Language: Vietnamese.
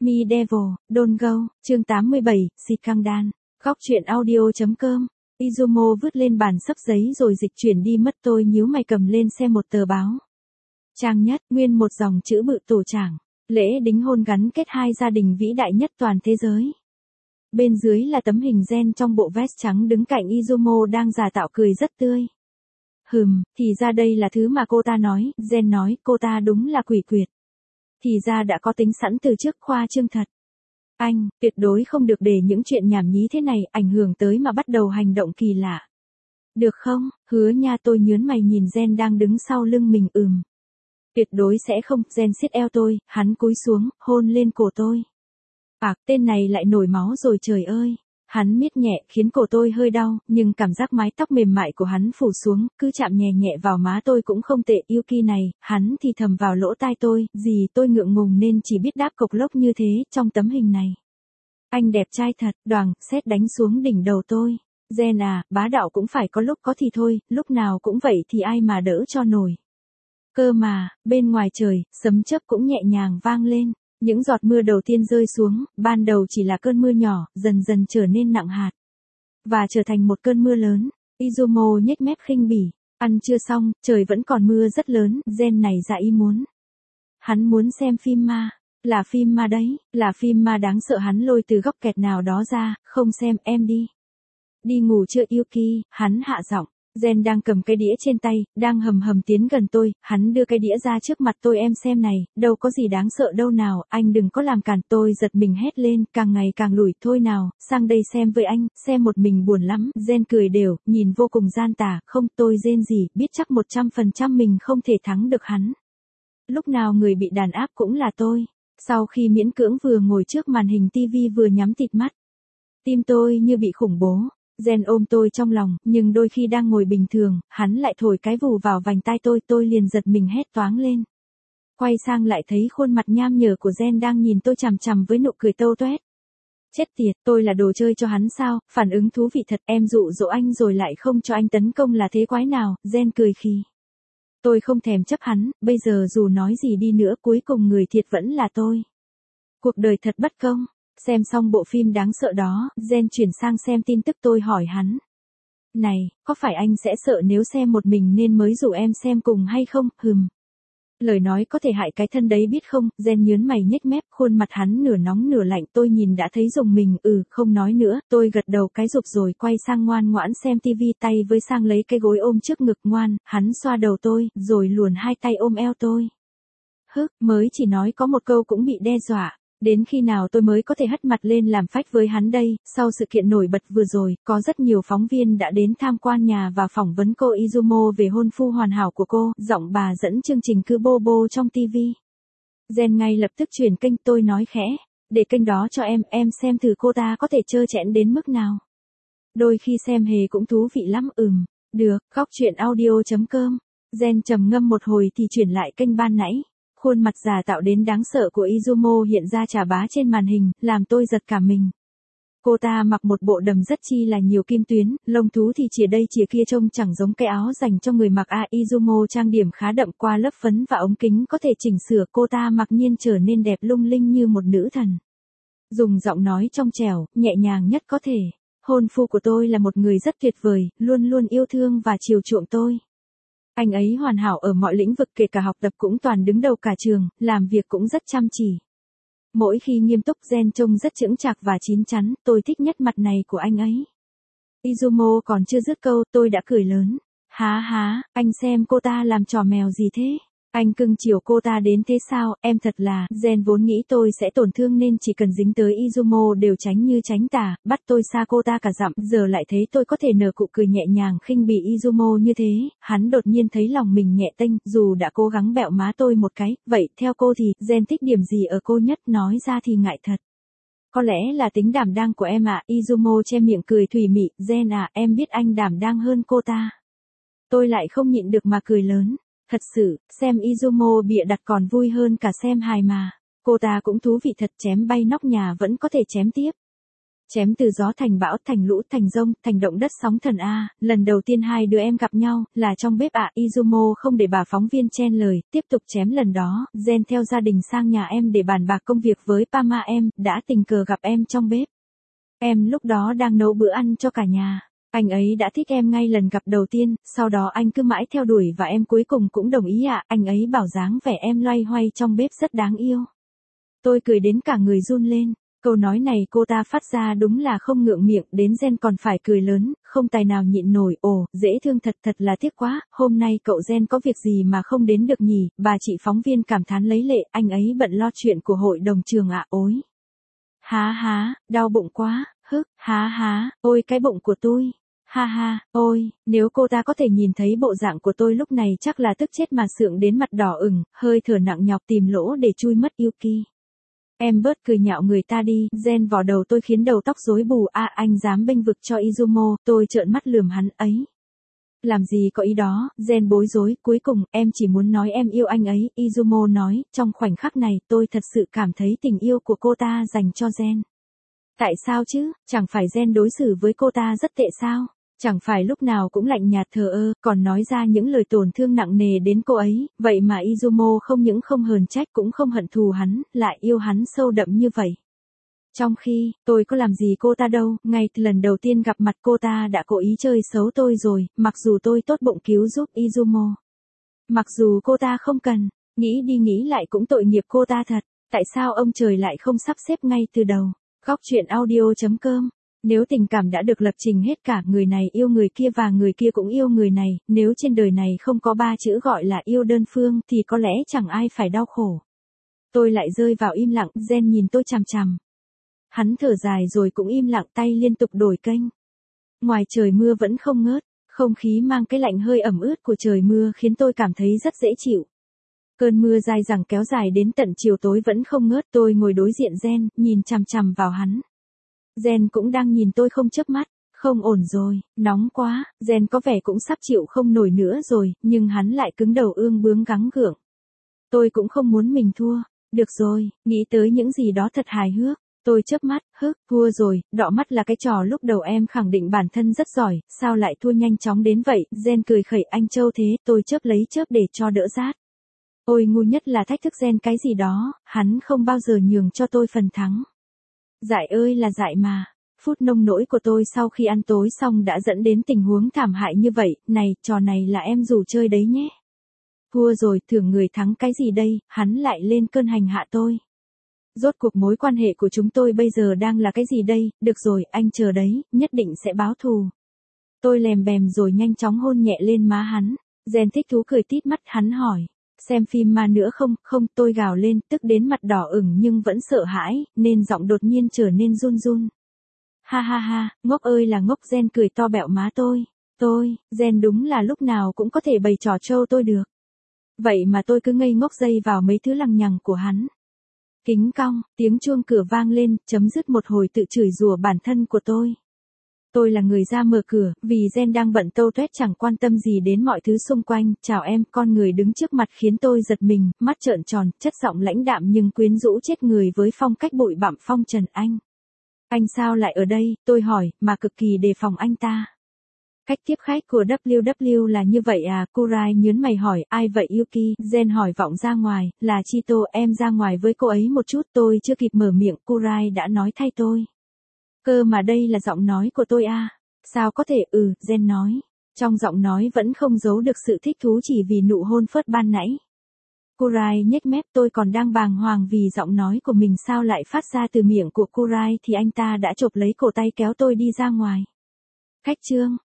Me Devil, Don't Go, chương 87, Scandal. Góc truyện audio.com. Izumo vứt lên bàn xấp giấy rồi dịch chuyển đi mất. Tôi nhíu mày cầm lên xem một tờ báo. Trang nhất, nguyên một dòng chữ bự tổ trảng. Lễ đính hôn gắn kết hai gia đình vĩ đại nhất toàn thế giới. Bên dưới là tấm hình Gen trong bộ vest trắng đứng cạnh Izumo đang giả tạo cười rất tươi. Thì ra đây là thứ mà cô ta nói. Gen nói cô ta đúng là quỷ quyệt. Thì ra đã có tính sẵn từ trước, khoa trương thật. Anh, tuyệt đối không được để những chuyện nhảm nhí thế này ảnh hưởng tới mà bắt đầu hành động kỳ lạ. Được không, hứa nha. Tôi nhớn mày nhìn Gen đang đứng sau lưng mình. Tuyệt đối sẽ không. Gen siết eo tôi, hắn cúi xuống, hôn lên cổ tôi. Tên này lại nổi máu rồi trời ơi. Hắn miết nhẹ khiến cổ tôi hơi đau, nhưng cảm giác mái tóc mềm mại của hắn phủ xuống, cứ chạm nhẹ nhẹ vào má tôi cũng không tệ. Yuki này, hắn thì thầm vào lỗ tai tôi, gì tôi ngượng ngùng nên chỉ biết đáp cộc lốc như thế. Trong tấm hình này, anh đẹp trai thật. Đoàng, sét đánh xuống đỉnh đầu tôi. Gen à, bá đạo cũng phải có lúc có thì thôi, lúc nào cũng vậy thì ai mà đỡ cho nổi. Cơ mà, bên ngoài trời, sấm chớp cũng nhẹ nhàng vang lên. Những giọt mưa đầu tiên rơi xuống, ban đầu chỉ là cơn mưa nhỏ, dần dần trở nên nặng hạt. Và trở thành một cơn mưa lớn. Izumo nhếch mép khinh bỉ. Ăn chưa xong, trời vẫn còn mưa rất lớn. Gen này dạ ý muốn. Hắn muốn xem phim ma. Là phim ma đấy, là phim ma đáng sợ. Hắn lôi từ góc kẹt nào đó ra. Không xem, em đi. Đi ngủ chưa Yuki, hắn hạ giọng. Gen đang cầm cái đĩa trên tay, đang hầm tiến gần tôi, hắn đưa cái đĩa ra trước mặt tôi. Em xem này, đâu có gì đáng sợ đâu nào, anh đừng có làm cản. Tôi giật mình hét lên, càng ngày càng lủi. Thôi nào, sang đây xem với anh, xem một mình buồn lắm. Gen cười đều, nhìn vô cùng gian tà. Không, tôi rên rỉ, biết chắc 100% mình không thể thắng được hắn. Lúc nào người bị đàn áp cũng là tôi. Sau khi miễn cưỡng vừa ngồi trước màn hình tivi vừa nhắm tịt mắt, tim tôi như bị khủng bố. Gen ôm tôi trong lòng, nhưng đôi khi đang ngồi bình thường, hắn lại thổi cái vù vào vành tai tôi liền giật mình hét toáng lên. Quay sang lại thấy khuôn mặt nham nhở của Gen đang nhìn tôi chằm chằm với nụ cười tâu toét. Chết tiệt, tôi là đồ chơi cho hắn sao? Phản ứng thú vị thật. Em dụ dỗ anh rồi lại không cho anh tấn công là thế quái nào? Gen cười khì. Tôi không thèm chấp hắn, bây giờ dù nói gì đi nữa cuối cùng người thiệt vẫn là tôi. Cuộc đời thật bất công. Xem xong bộ phim đáng sợ đó, Gen chuyển sang xem tin tức. Tôi hỏi hắn. Này, có phải anh sẽ sợ nếu xem một mình nên mới rủ em xem cùng hay không? Lời nói có thể hại cái thân đấy biết không? Gen nhớn mày nhếch mép, khuôn mặt hắn nửa nóng nửa lạnh. Tôi nhìn đã thấy rùng mình. Không nói nữa. Tôi gật đầu cái rụp rồi quay sang ngoan ngoãn xem tivi. Tay với sang lấy cái gối ôm trước ngực. Ngoan, hắn xoa đầu tôi, rồi luồn hai tay ôm eo tôi. Mới chỉ nói có một câu cũng bị đe dọa. Đến khi nào tôi mới có thể hất mặt lên làm phách với hắn đây? Sau sự kiện nổi bật vừa rồi, có rất nhiều phóng viên đã đến tham quan nhà và phỏng vấn cô Izumo về hôn phu hoàn hảo của cô. Giọng bà dẫn chương trình cứ bô bô trong TV. Gen ngay lập tức chuyển kênh. Tôi nói khẽ, để kênh đó cho em xem thử cô ta có thể trơ trẽn đến mức nào. Đôi khi xem hề cũng thú vị lắm. Được, góc truyện audio.com. Gen trầm ngâm một hồi thì chuyển lại kênh ban nãy. Khuôn mặt giả tạo đến đáng sợ của Izumo hiện ra chà bá trên màn hình, làm tôi giật cả mình. Cô ta mặc một bộ đầm rất chi là nhiều kim tuyến, lông thú thì chìa đây chìa kia trông chẳng giống cái áo dành cho người mặc. Izumo trang điểm khá đậm qua lớp phấn và ống kính có thể chỉnh sửa. Cô ta mặc nhiên trở nên đẹp lung linh như một nữ thần. Dùng giọng nói trong trẻo, nhẹ nhàng nhất có thể. Hôn phu của tôi là một người rất tuyệt vời, luôn luôn yêu thương và chiều chuộng tôi. Anh ấy hoàn hảo ở mọi lĩnh vực, kể cả học tập cũng toàn đứng đầu cả trường, làm việc cũng rất chăm chỉ. Mỗi khi nghiêm túc Gen trông rất chững chạc và chín chắn. Tôi thích nhất mặt này của anh ấy. Izumo còn chưa dứt câu, tôi đã cười lớn. Há, anh xem cô ta làm trò mèo gì thế? Anh cưng chiều cô ta đến thế sao? Em thật là. Gen vốn nghĩ tôi sẽ tổn thương nên chỉ cần dính tới Izumo đều tránh như tránh tà, bắt tôi xa cô ta cả dặm. Giờ lại thấy tôi có thể nở cụ cười nhẹ nhàng khinh bỉ Izumo như thế. Hắn đột nhiên thấy lòng mình nhẹ tênh, dù đã cố gắng bẹo má tôi một cái. Vậy theo cô thì Gen thích điểm gì ở cô nhất? Nói ra thì ngại thật. Có lẽ là tính đảm đang của em ạ. Izumo che miệng cười thủy mị. Gen à, em biết anh đảm đang hơn cô ta. Tôi lại không nhịn được mà cười lớn. Thật sự, xem Izumo bịa đặt còn vui hơn cả xem hài mà. Cô ta cũng thú vị thật, chém bay nóc nhà vẫn có thể chém tiếp. Chém từ gió thành bão, thành lũ, thành rông, thành động đất sóng thần a, lần đầu tiên hai đứa em gặp nhau, là trong bếp ạ. Izumo không để bà phóng viên chen lời, tiếp tục chém lần đó, Gen theo gia đình sang nhà em để bàn bạc công việc với Pama em, đã tình cờ gặp em trong bếp. Em lúc đó đang nấu bữa ăn cho cả nhà. Anh ấy đã thích em ngay lần gặp đầu tiên, sau đó anh cứ mãi theo đuổi và em cuối cùng cũng đồng ý ạ. Anh ấy bảo dáng vẻ em loay hoay trong bếp rất đáng yêu. Tôi cười đến cả người run lên. Câu nói này cô ta phát ra đúng là không ngượng miệng, đến Gen còn phải cười lớn, không tài nào nhịn nổi. Ồ, dễ thương thật, thật là tiếc quá, hôm nay cậu Gen có việc gì mà không đến được nhỉ? Bà chị phóng viên cảm thán lấy lệ, anh ấy bận lo chuyện của hội đồng trường ạ. Ôi. Há há, đau bụng quá, hức, há há, ôi cái bụng của tôi. Ha ha, ôi, nếu cô ta có thể nhìn thấy bộ dạng của tôi lúc này chắc là tức chết mà sượng đến mặt đỏ ửng, hơi thở nặng nhọc tìm lỗ để chui mất Yuki. Em bớt cười nhạo người ta đi, Gen vò đầu tôi khiến đầu tóc rối bù. À, anh dám bênh vực cho Izumo, tôi trợn mắt lườm hắn ấy. Làm gì có ý đó, Gen bối rối, cuối cùng, em chỉ muốn nói em yêu anh ấy, Izumo nói, trong khoảnh khắc này, tôi thật sự cảm thấy tình yêu của cô ta dành cho Gen. Tại sao chứ, chẳng phải Gen đối xử với cô ta rất tệ sao? Chẳng phải lúc nào cũng lạnh nhạt thờ ơ, còn nói ra những lời tổn thương nặng nề đến cô ấy, vậy mà Izumo không những không hờn trách cũng không hận thù hắn, lại yêu hắn sâu đậm như vậy. Trong khi, tôi có làm gì cô ta đâu, ngay từ lần đầu tiên gặp mặt cô ta đã cố ý chơi xấu tôi rồi, mặc dù tôi tốt bụng cứu giúp Izumo. Mặc dù cô ta không cần, nghĩ đi nghĩ lại cũng tội nghiệp cô ta thật, tại sao ông trời lại không sắp xếp ngay từ đầu. Góc truyện audio.com. Nếu tình cảm đã được lập trình hết cả, người này yêu người kia và người kia cũng yêu người này, nếu trên đời này không có ba chữ gọi là yêu đơn phương thì có lẽ chẳng ai phải đau khổ. Tôi lại rơi vào im lặng, Gen nhìn tôi chằm chằm. Hắn thở dài rồi cũng im lặng, tay liên tục đổi kênh. Ngoài trời mưa vẫn không ngớt, không khí mang cái lạnh hơi ẩm ướt của trời mưa khiến tôi cảm thấy rất dễ chịu. Cơn mưa dai dẳng kéo dài đến tận chiều tối vẫn không ngớt, tôi ngồi đối diện Gen, nhìn chằm chằm vào hắn. Gen cũng đang nhìn tôi không chớp mắt, không ổn rồi, nóng quá, Gen có vẻ cũng sắp chịu không nổi nữa rồi, nhưng hắn lại cứng đầu ương bướng gắng gượng. Tôi cũng không muốn mình thua, được rồi, nghĩ tới những gì đó thật hài hước, tôi chớp mắt, thua rồi, đọ mắt là cái trò lúc đầu em khẳng định bản thân rất giỏi, sao lại thua nhanh chóng đến vậy, Gen cười khẩy anh Châu thế, tôi chớp lấy chớp để cho đỡ rát. Ôi ngu nhất là thách thức Gen cái gì đó, hắn không bao giờ nhường cho tôi phần thắng. Dại ơi là dại mà, phút nông nỗi của tôi sau khi ăn tối xong đã dẫn đến tình huống thảm hại như vậy, này, trò này là em rủ chơi đấy nhé. Thua rồi, thưởng người thắng cái gì đây, hắn lại lên cơn hành hạ tôi. Rốt cuộc mối quan hệ của chúng tôi bây giờ đang là cái gì đây, được rồi, anh chờ đấy, nhất định sẽ báo thù. Tôi lèm bèm rồi nhanh chóng hôn nhẹ lên má hắn, Gen thích thú cười tít mắt, hắn hỏi. Xem phim ma nữa không, không, tôi gào lên, tức đến mặt đỏ ửng nhưng vẫn sợ hãi, nên giọng đột nhiên trở nên run run. Ha ha ha, ngốc ơi là ngốc, Gen cười to bẹo má tôi, Gen đúng là lúc nào cũng có thể bày trò trâu tôi được. Vậy mà tôi cứ ngây ngốc dây vào mấy thứ lằng nhằng của hắn. Kính cong, tiếng chuông cửa vang lên, chấm dứt một hồi tự chửi rủa bản thân của tôi. Tôi là người ra mở cửa, vì Gen đang bận tâu tuét chẳng quan tâm gì đến mọi thứ xung quanh. Chào em, con người đứng trước mặt khiến tôi giật mình, mắt trợn tròn, chất giọng lãnh đạm nhưng quyến rũ chết người với phong cách bụi bặm phong trần anh. Anh sao lại ở đây, tôi hỏi, mà cực kỳ đề phòng anh ta. Cách tiếp khách của WW là như vậy à, Kurai nhớn mày hỏi, ai vậy Yuki, Gen hỏi vọng ra ngoài, là Chito, em ra ngoài với cô ấy một chút, tôi chưa kịp mở miệng, Kurai đã nói thay tôi. Cơ mà đây là giọng nói của tôi à? Sao có thể, Gen nói. Trong giọng nói vẫn không giấu được sự thích thú chỉ vì nụ hôn phớt ban nãy. Kurai nhếch mép, tôi còn đang bàng hoàng vì giọng nói của mình sao lại phát ra từ miệng của Kurai thì anh ta đã chộp lấy cổ tay kéo tôi đi ra ngoài. Khách trương,